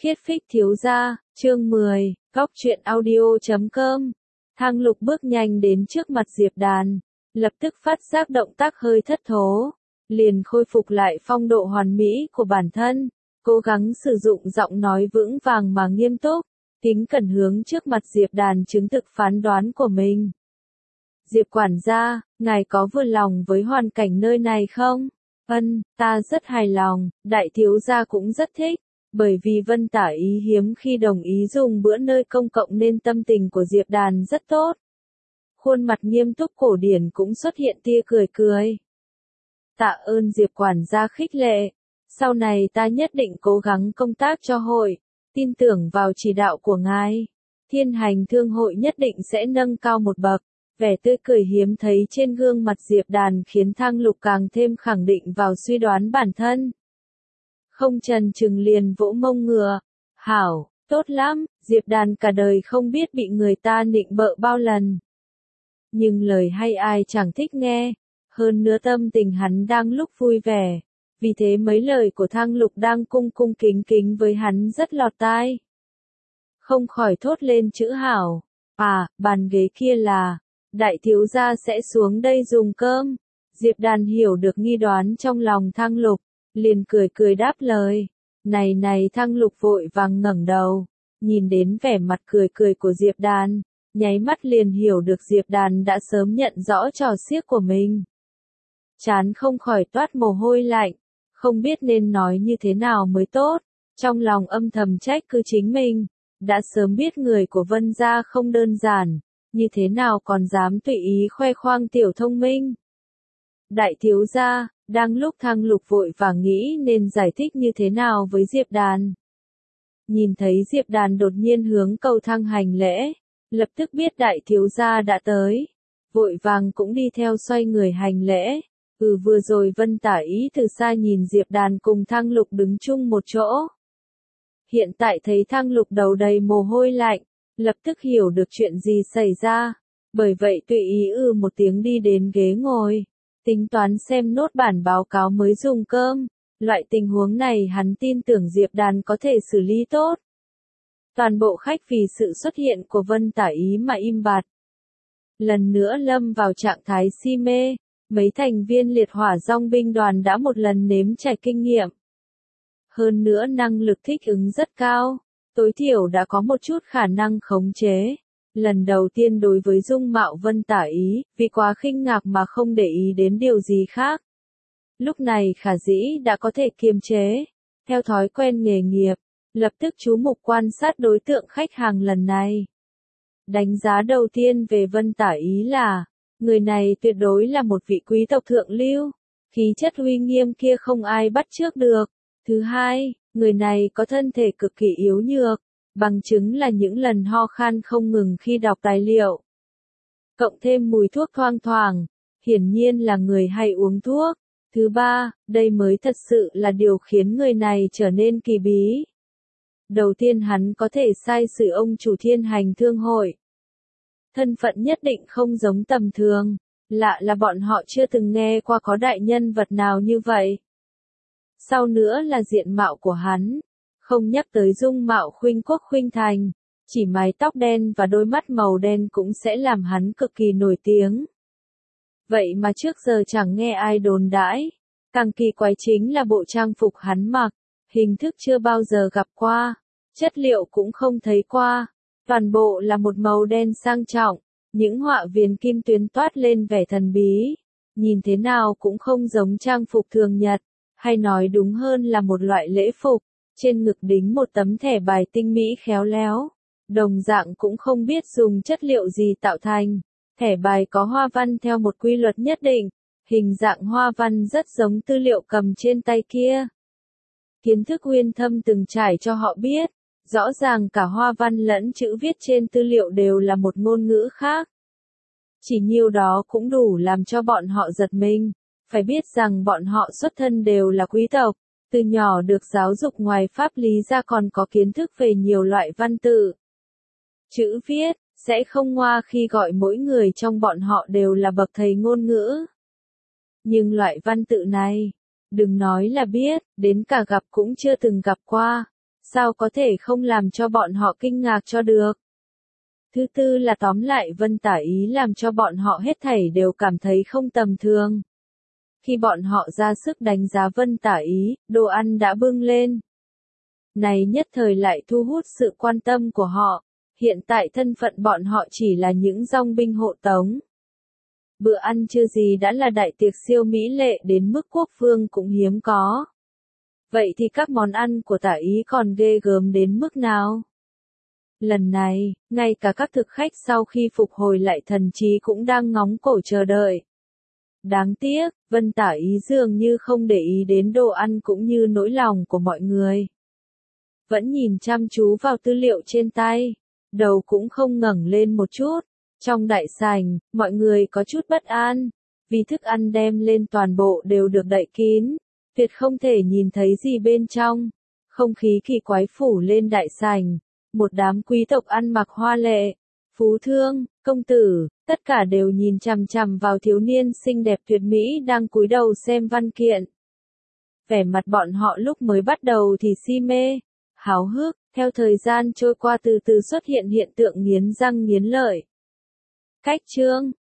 Khiết Phích thiếu gia, chương 10, góc truyện audio.com. Thang Lục bước nhanh đến trước mặt Diệp Đàn, lập tức phát giác động tác hơi thất thố, liền khôi phục lại phong độ hoàn mỹ của bản thân, cố gắng sử dụng giọng nói vững vàng mà nghiêm túc, kính cẩn hướng trước mặt Diệp Đàn chứng thực phán đoán của mình. Diệp quản gia, ngài có vừa lòng với hoàn cảnh nơi này không? Ta rất hài lòng, đại thiếu gia cũng rất thích. Bởi vì Vân Tả Ý hiếm khi đồng ý dùng bữa nơi công cộng nên tâm tình của Diệp Đàn rất tốt. Khuôn mặt nghiêm túc cổ điển cũng xuất hiện tia cười cười. Tạ ơn Diệp quản gia khích lệ. Sau này ta nhất định cố gắng công tác cho hội, tin tưởng vào chỉ đạo của ngài. Thiên Hành Thương hội nhất định sẽ nâng cao một bậc. Vẻ tươi cười hiếm thấy trên gương mặt Diệp Đàn khiến Thang Lục càng thêm khẳng định vào suy đoán bản thân. Không chần chừng liền vỗ mông ngựa. Hảo, tốt lắm, Diệp Đàn cả đời không biết bị người ta nịnh bợ bao lần. Nhưng lời hay ai chẳng thích nghe, hơn nữa tâm tình hắn đang lúc vui vẻ, vì thế mấy lời của Thang Lục đang cung cung kính kính với hắn rất lọt tai. Không khỏi thốt lên chữ hảo, bàn ghế kia là, đại thiếu gia sẽ xuống đây dùng cơm. Diệp Đàn hiểu được nghi đoán trong lòng Thang Lục, liền cười cười đáp lời. Này Thang Lục vội vàng ngẩng đầu, nhìn đến vẻ mặt cười cười của Diệp Đàn, nháy mắt liền hiểu được Diệp Đàn đã sớm nhận rõ trò xiếc của mình. Trán không khỏi toát mồ hôi lạnh, không biết nên nói như thế nào mới tốt, trong lòng âm thầm trách cứ chính mình, đã sớm biết người của Vân gia không đơn giản, như thế nào còn dám tùy ý khoe khoang tiểu thông minh. Đại thiếu gia, đang lúc Thang Lục vội vàng nghĩ nên giải thích như thế nào với Diệp Đàn. Nhìn thấy Diệp Đàn đột nhiên hướng cầu thang hành lễ, lập tức biết đại thiếu gia đã tới, vội vàng cũng đi theo xoay người hành lễ. Vừa rồi Vân Tả Ý từ xa nhìn Diệp Đàn cùng Thang Lục đứng chung một chỗ. Hiện tại thấy Thang Lục đầu đầy mồ hôi lạnh, lập tức hiểu được chuyện gì xảy ra, bởi vậy tùy ý một tiếng đi đến ghế ngồi. Tính toán xem nốt bản báo cáo mới dùng cơm, loại tình huống này hắn tin tưởng Diệp Đàn có thể xử lý tốt. Toàn bộ khách vì sự xuất hiện của Vân Tả Ý mà im bặt. Lần nữa lâm vào trạng thái si mê, mấy thành viên liệt hỏa dòng binh đoàn đã một lần nếm trải kinh nghiệm. Hơn nữa năng lực thích ứng rất cao, tối thiểu đã có một chút khả năng khống chế. Lần đầu tiên đối với dung mạo Vân Tả Ý, vì quá khinh ngạc mà không để ý đến điều gì khác. Lúc này Khả Dĩ đã có thể kiềm chế, theo thói quen nghề nghiệp, lập tức chú mục quan sát đối tượng khách hàng lần này. Đánh giá đầu tiên về Vân Tả Ý là, người này tuyệt đối là một vị quý tộc thượng lưu, khí chất uy nghiêm kia không ai bắt chước được. Thứ hai, người này có thân thể cực kỳ yếu nhược. Bằng chứng là những lần ho khan không ngừng khi đọc tài liệu. Cộng thêm mùi thuốc thoang thoảng, hiển nhiên là người hay uống thuốc. Thứ ba, đây mới thật sự là điều khiến người này trở nên kỳ bí. Đầu tiên hắn có thể sai sử ông chủ Thiên Hành Thương hội. Thân phận nhất định không giống tầm thường, lạ là bọn họ chưa từng nghe qua có đại nhân vật nào như vậy. Sau nữa là diện mạo của hắn. Không nhắc tới dung mạo khuynh quốc khuynh thành, chỉ mái tóc đen và đôi mắt màu đen cũng sẽ làm hắn cực kỳ nổi tiếng. Vậy mà trước giờ chẳng nghe ai đồn đãi, càng kỳ quái chính là bộ trang phục hắn mặc, hình thức chưa bao giờ gặp qua, chất liệu cũng không thấy qua, toàn bộ là một màu đen sang trọng, những họa viền kim tuyến toát lên vẻ thần bí, nhìn thế nào cũng không giống trang phục thường nhật, hay nói đúng hơn là một loại lễ phục. Trên ngực đính một tấm thẻ bài tinh mỹ khéo léo, đồng dạng cũng không biết dùng chất liệu gì tạo thành. Thẻ bài có hoa văn theo một quy luật nhất định, hình dạng hoa văn rất giống tư liệu cầm trên tay kia. Kiến thức uyên thâm từng trải cho họ biết, rõ ràng cả hoa văn lẫn chữ viết trên tư liệu đều là một ngôn ngữ khác. Chỉ nhiêu đó cũng đủ làm cho bọn họ giật mình, phải biết rằng bọn họ xuất thân đều là quý tộc. Từ nhỏ được giáo dục ngoài pháp lý ra còn có kiến thức về nhiều loại văn tự. Chữ viết, sẽ không ngoa khi gọi mỗi người trong bọn họ đều là bậc thầy ngôn ngữ. Nhưng loại văn tự này, đừng nói là biết, đến cả gặp cũng chưa từng gặp qua. sao có thể không làm cho bọn họ kinh ngạc cho được. Thứ tư là tóm lại Vân Tả Ý làm cho bọn họ hết thảy đều cảm thấy không tầm thường. Khi bọn họ ra sức đánh giá Vân Tả Ý, đồ ăn đã bưng lên. Này nhất thời lại thu hút sự quan tâm của họ. Hiện tại thân phận bọn họ chỉ là những dòng binh hộ tống. Bữa ăn chưa gì đã là đại tiệc siêu mỹ lệ đến mức quốc phương cũng hiếm có. Vậy thì các món ăn của Tả Ý còn ghê gớm đến mức nào? Lần này, ngay cả các thực khách sau khi phục hồi lại thần trí cũng đang ngóng cổ chờ đợi. Đáng tiếc, Vân Tả Ý dường như không để ý đến đồ ăn cũng như nỗi lòng của mọi người. Vẫn nhìn chăm chú vào tư liệu trên tay, đầu cũng không ngẩng lên một chút. Trong đại sảnh, mọi người có chút bất an, vì thức ăn đem lên toàn bộ đều được đậy kín, tuyệt không thể nhìn thấy gì bên trong. Không khí kỳ quái phủ lên đại sảnh, một đám quý tộc ăn mặc hoa lệ, phú thương, công tử, tất cả đều nhìn chằm chằm vào thiếu niên xinh đẹp tuyệt mỹ đang cúi đầu xem văn kiện. Vẻ mặt bọn họ lúc mới bắt đầu thì si mê, háo hức, theo thời gian trôi qua từ từ xuất hiện hiện tượng nghiến răng nghiến lợi. Cách chương